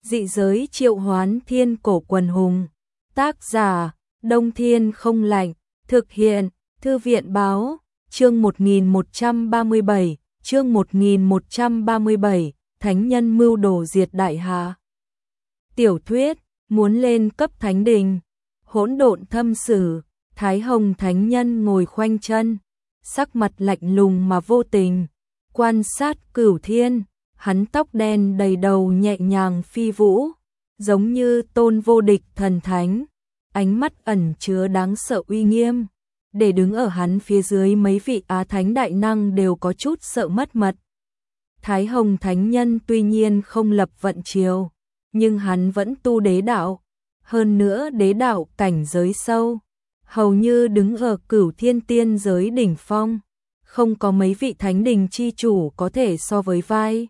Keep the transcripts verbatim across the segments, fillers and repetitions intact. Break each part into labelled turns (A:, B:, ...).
A: Dị giới triệu hoán thiên cổ quần hùng. Tác giả, Đông Thiên không lạnh. Thực hiện, Thư viện báo. Chương một nghìn một trăm ba mươi bảy, chương một nghìn một trăm ba mươi bảy, Thánh nhân mưu đồ diệt đại hà. Tiểu thuyết, muốn lên cấp thánh đình. Hỗn độn thâm sử, Thái Hồng Thánh Nhân ngồi khoanh chân, sắc mặt lạnh lùng mà vô tình, quan sát cửu thiên, hắn tóc đen đầy đầu nhẹ nhàng phi vũ, giống như tôn vô địch thần thánh, ánh mắt ẩn chứa đáng sợ uy nghiêm, để đứng ở hắn phía dưới mấy vị Á Thánh đại năng đều có chút sợ mất mật. Thái Hồng Thánh Nhân tuy nhiên không lập vận chiều, nhưng hắn vẫn tu đế đạo, hơn nữa đế đạo cảnh giới sâu, hầu như đứng ở cửu thiên tiên giới đỉnh phong, không có mấy vị thánh đình chi chủ có thể so với vai.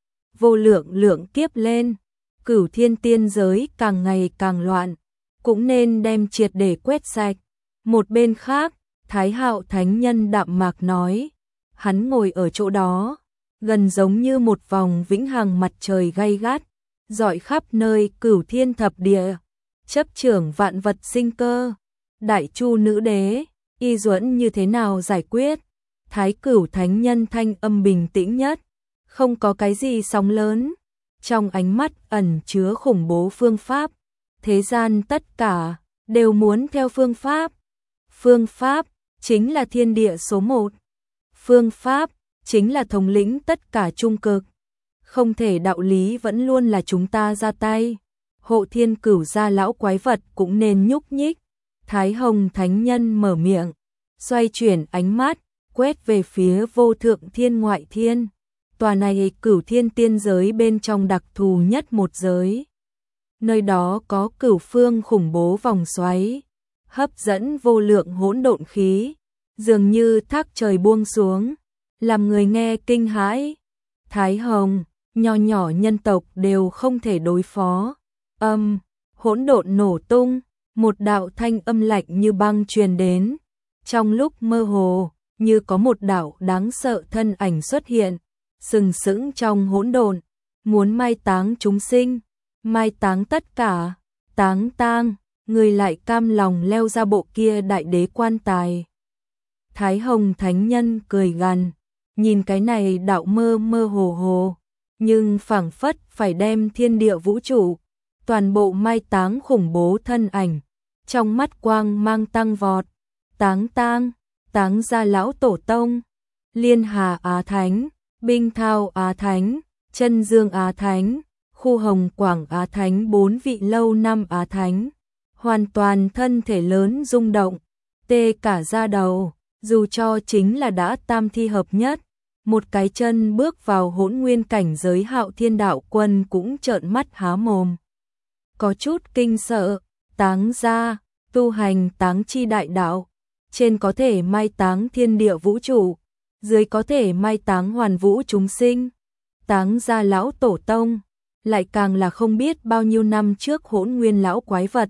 A: Vô lượng lượng kiếp lên, cửu thiên tiên giới càng ngày càng loạn, cũng nên đem triệt để quét sạch. Một bên khác, Thái Hạo Thánh Nhân đạm mạc nói, hắn ngồi ở chỗ đó, gần giống như một vòng vĩnh hằng mặt trời gay gắt, rọi khắp nơi cửu thiên thập địa, chấp trưởng vạn vật sinh cơ. Đại Chu nữ đế, y duẫn như thế nào giải quyết? Thái Cửu Thánh Nhân thanh âm bình tĩnh nhất, không có cái gì sóng lớn, trong ánh mắt ẩn chứa khủng bố phương pháp. Thế gian tất cả đều muốn theo phương pháp. Phương pháp chính là thiên địa số một. Phương pháp chính là thống lĩnh tất cả trung cực. Không thể đạo lý vẫn luôn là chúng ta ra tay. Hộ thiên cửu gia lão quái vật cũng nên nhúc nhích. Thái Hồng Thánh Nhân mở miệng, xoay chuyển ánh mắt, quét về phía vô thượng thiên ngoại thiên. Tòa này cửu thiên tiên giới bên trong đặc thù nhất một giới. Nơi đó có cửu phương khủng bố vòng xoáy, hấp dẫn vô lượng hỗn độn khí, dường như thác trời buông xuống, làm người nghe kinh hãi. Thái Hồng, nho nhỏ nhân tộc đều không thể đối phó. Âm, hỗn độn nổ tung, một đạo thanh âm lạnh như băng truyền đến. Trong lúc mơ hồ, như có một đạo đáng sợ thân ảnh xuất hiện, sừng sững trong hỗn độn, muốn mai táng chúng sinh, mai táng tất cả, táng tang, người lại cam lòng leo ra bộ kia đại đế quan tài. Thái Hồng Thánh Nhân cười gằn, nhìn cái này đạo mơ mơ hồ hồ, nhưng phảng phất phải đem thiên địa vũ trụ, toàn bộ mai táng khủng bố thân ảnh, trong mắt quang mang tăng vọt, táng tang, táng gia lão tổ tông, Liên Hà Á Thánh, Binh Thao Á Thánh, Chân Dương Á Thánh, Khu Hồng Quảng Á Thánh, bốn vị lâu năm Á Thánh, hoàn toàn thân thể lớn rung động, tê cả da đầu, dù cho chính là đã tam thi hợp nhất, một cái chân bước vào hỗn nguyên cảnh giới Hạo Thiên Đạo Quân cũng trợn mắt há mồm. Có chút kinh sợ, táng gia, tu hành táng chi đại đạo, trên có thể mai táng thiên địa vũ trụ, dưới có thể mai táng hoàn vũ chúng sinh, táng gia lão tổ tông, lại càng là không biết bao nhiêu năm trước hỗn nguyên lão quái vật.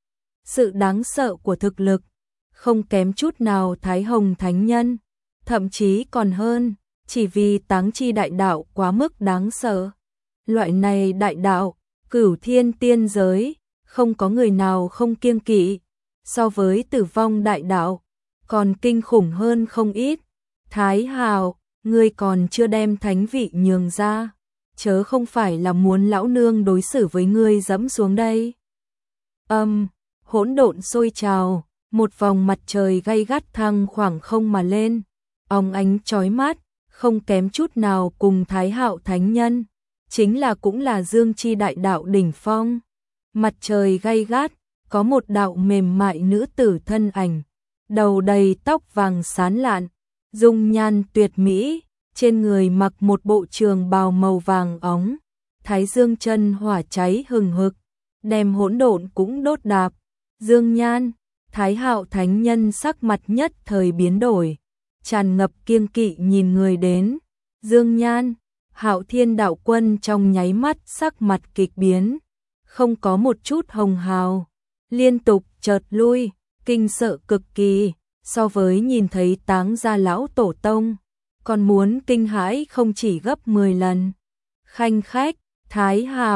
A: Sự đáng sợ của thực lực, không kém chút nào Thái Hồng Thánh Nhân, thậm chí còn hơn, chỉ vì táng chi đại đạo quá mức đáng sợ. Loại này đại đạo, cửu thiên tiên giới, không có người nào không kiêng kỵ, so với tử vong đại đạo, còn kinh khủng hơn không ít. Thái Hào, ngươi còn chưa đem thánh vị nhường ra, chớ không phải là muốn lão nương đối xử với ngươi dẫm xuống đây. Âm, hỗn độn sôi trào, một vòng mặt trời gay gắt thăng khoảng không mà lên, óng ánh chói mắt, không kém chút nào cùng Thái Hạo Thánh Nhân, chính là cũng là dương chi đại đạo đỉnh phong. Mặt trời gay gắt, có một đạo mềm mại nữ tử thân ảnh, đầu đầy tóc vàng xán lạn, dung nhan tuyệt mỹ, trên người mặc một bộ trường bào màu vàng óng, thái dương chân hỏa cháy hừng hực, đem hỗn độn cũng đốt đạp. Dương nhan, Thái Hạo Thánh Nhân sắc mặt nhất thời biến đổi, tràn ngập kiêng kỵ nhìn người đến. Dương nhan, Hạo Thiên Đạo Quân trong nháy mắt sắc mặt kịch biến, không có một chút hồng hào, liên tục chợt lui, kinh sợ cực kỳ, so với nhìn thấy táng gia lão tổ tông, còn muốn kinh hãi không chỉ gấp mười lần. Khanh khách, Thái Hào,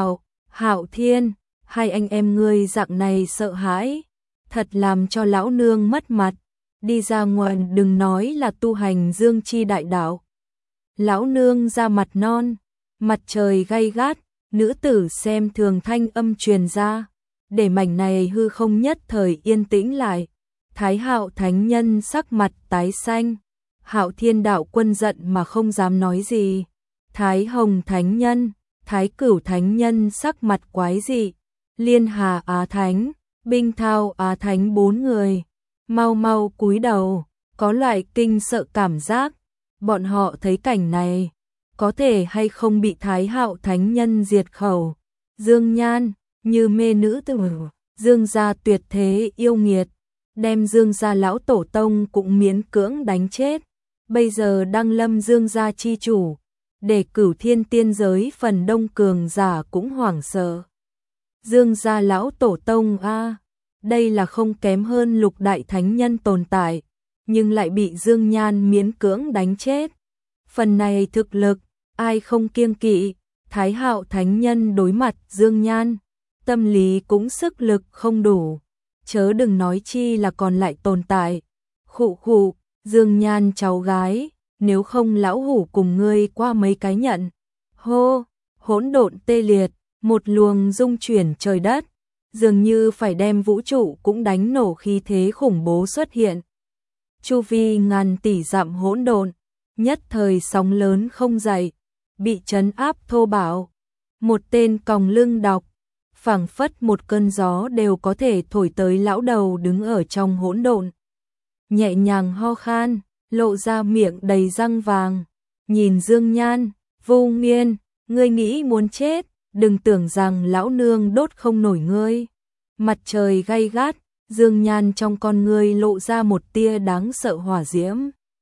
A: Hạo Thiên, hai anh em ngươi dạng này sợ hãi, thật làm cho lão nương mất mặt, đi ra ngoài đừng nói là tu hành dương chi đại đạo. Lão nương ra mặt non, mặt trời gay gắt, nữ tử xem thường thanh âm truyền ra, để mảnh này hư không nhất thời yên tĩnh lại. Thái Hạo thánh nhân sắc mặt tái xanh, Hạo Thiên đạo quân giận mà không dám nói gì. Thái Hồng thánh nhân, Thái Cửu thánh nhân sắc mặt quái dị, Liên Hà Á thánh, Binh Thao Á thánh bốn người, mau mau cúi đầu, có loại kinh sợ cảm giác. Bọn họ thấy cảnh này, có thể hay không bị Thái Hạo thánh nhân diệt khẩu. Dương Nhan, như mê nữ tử, Dương gia tuyệt thế yêu nghiệt, đem Dương gia lão tổ tông cũng miễn cưỡng đánh chết. Bây giờ đăng lâm Dương gia chi chủ, để Cửu Thiên tiên giới phần đông cường giả cũng hoảng sợ. Dương gia lão tổ tông a, đây là không kém hơn lục đại thánh nhân tồn tại, nhưng lại bị Dương Nhan miễn cưỡng đánh chết. Phần này thực lực, ai không kiêng kỵ. Thái Hạo thánh nhân đối mặt Dương Nhan, tâm lý cũng sức lực không đủ, chớ đừng nói chi là còn lại tồn tại. Khụ khụ, Dương Nhan cháu gái, nếu không lão hủ cùng ngươi qua mấy cái nhận. Hô, hỗn độn tê liệt, một luồng rung chuyển trời đất, dường như phải đem vũ trụ cũng đánh nổ, khí thế khủng bố xuất hiện. Chu vi ngàn tỷ dặm hỗn độn, nhất thời sóng lớn không dậy, bị trấn áp thô bạo. Một tên còng lưng đọc, phảng phất một cơn gió đều có thể thổi tới lão đầu đứng ở trong hỗn độn. Nhẹ nhàng ho khan, lộ ra miệng đầy răng vàng, nhìn Dương Nhan, Vô Nghiên, ngươi nghĩ muốn chết, đừng tưởng rằng lão nương đốt không nổi ngươi. Mặt trời gay gắt, Dương Nhan trong con ngươi lộ ra một tia đáng sợ hỏa diễm,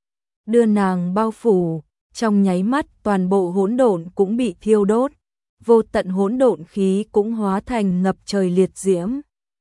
A: đưa nàng bao phủ, trong nháy mắt toàn bộ hỗn độn cũng bị thiêu đốt, vô tận hỗn độn khí cũng hóa thành ngập trời liệt diễm.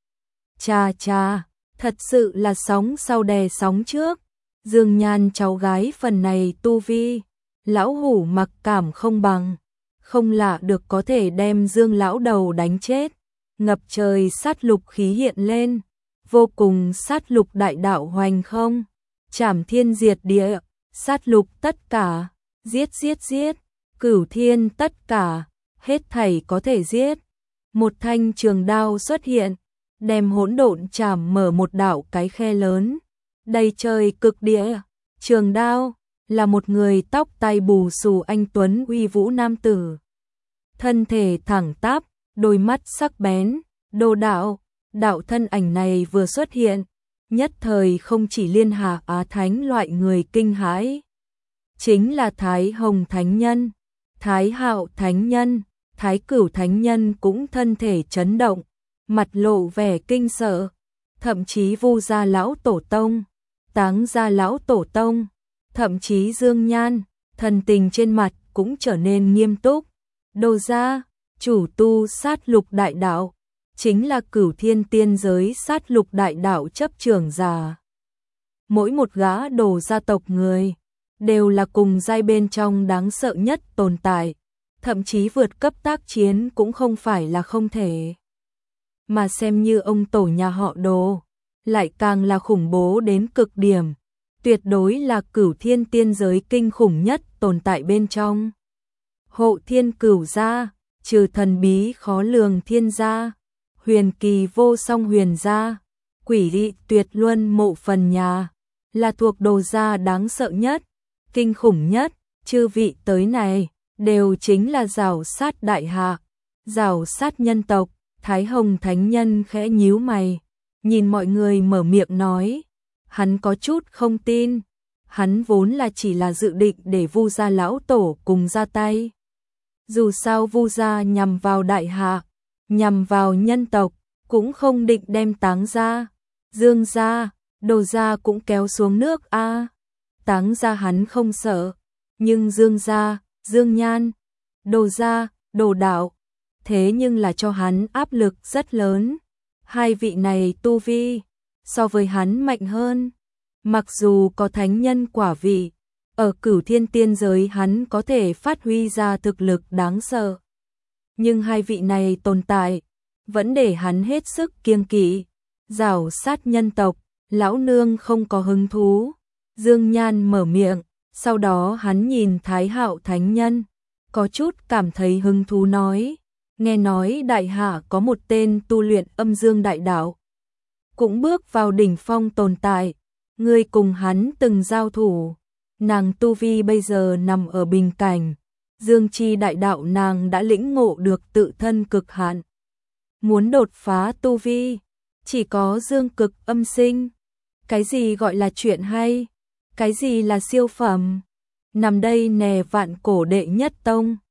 A: Cha cha, thật sự là sóng sau đè sóng trước. Dương Nhan cháu gái phần này tu vi, lão hủ mặc cảm không bằng, không lạ được có thể đem Dương lão đầu đánh chết. Ngập trời sát lục khí hiện lên, vô cùng sát lục đại đạo hoành không, trảm thiên diệt địa, sát lục tất cả, giết giết giết, cửu thiên tất cả, hết thảy có thể giết. Một thanh trường đao xuất hiện, đem hỗn độn chảm mở một đạo cái khe lớn, đầy trời cực địa. Trường đao là một người tóc tai bù xù anh tuấn uy vũ nam tử, thân thể thẳng tắp, đôi mắt sắc bén. Đồ đạo, đạo thân ảnh này vừa xuất hiện, nhất thời không chỉ Liên Hà Á thánh loại người kinh hãi, chính là Thái Hồng thánh nhân, Thái Hạo thánh nhân, Thái Cửu thánh nhân cũng thân thể chấn động, mặt lộ vẻ kinh sợ. Thậm chí Vu gia lão tổ tông, Táng gia lão tổ tông, thậm chí Dương Nhan, thần tình trên mặt cũng trở nên nghiêm túc. Đồ gia, chủ tu sát lục đại đạo, chính là Cửu Thiên tiên giới sát lục đại đạo chấp trưởng giả. Mỗi một gã đồ gia tộc người đều là cùng giai bên trong đáng sợ nhất tồn tại, thậm chí vượt cấp tác chiến cũng không phải là không thể. Mà xem như ông tổ nhà họ Đồ, lại càng là khủng bố đến cực điểm, tuyệt đối là Cửu Thiên tiên giới kinh khủng nhất tồn tại bên trong. Hộ Thiên Cửu gia, trừ thần bí khó lường Thiên gia, huyền kỳ vô song Huyền gia, quỷ dị tuyệt luân Mộ Phần nhà, là thuộc Đồ gia đáng sợ nhất, kinh khủng nhất. Chư vị tới này đều chính là giảo sát đại hạ, giảo sát nhân tộc. Thái Hồng thánh nhân khẽ nhíu mày, nhìn mọi người mở miệng nói, hắn có chút không tin, hắn vốn là chỉ là dự định để Vu gia lão tổ cùng ra tay. Dù sao Vu gia nhằm vào đại hạ, nhằm vào nhân tộc, cũng không định đem Táng gia, Dương gia, Đồ gia cũng kéo xuống nước a. À, Táng gia hắn không sợ, nhưng Dương gia, Dương Nhan, Đồ gia, Đồ đạo, thế nhưng là cho hắn áp lực rất lớn. Hai vị này tu vi so với hắn mạnh hơn, mặc dù có thánh nhân quả vị, ở Cửu Thiên tiên giới hắn có thể phát huy ra thực lực đáng sợ. nhưng hai vị này tồn tại, vẫn để hắn hết sức kiêng kỵ. Giảo sát nhân tộc, lão nương không có hứng thú. Dương Nhan mở miệng, sau đó hắn nhìn Thái Hạo Thánh Nhân, có chút cảm thấy hứng thú nói, nghe nói đại hạ có một tên tu luyện âm dương đại đạo, cũng bước vào đỉnh phong tồn tại, ngươi cùng hắn từng giao thủ, nàng tu vi bây giờ nằm ở bình cảnh, dương chi đại đạo nàng đã lĩnh ngộ được tự thân cực hạn. Muốn đột phá tu vi, chỉ có dương cực âm sinh. Cái gì gọi là chuyện hay? Cái gì là siêu phẩm? Nằm đây nè vạn cổ đệ nhất tông.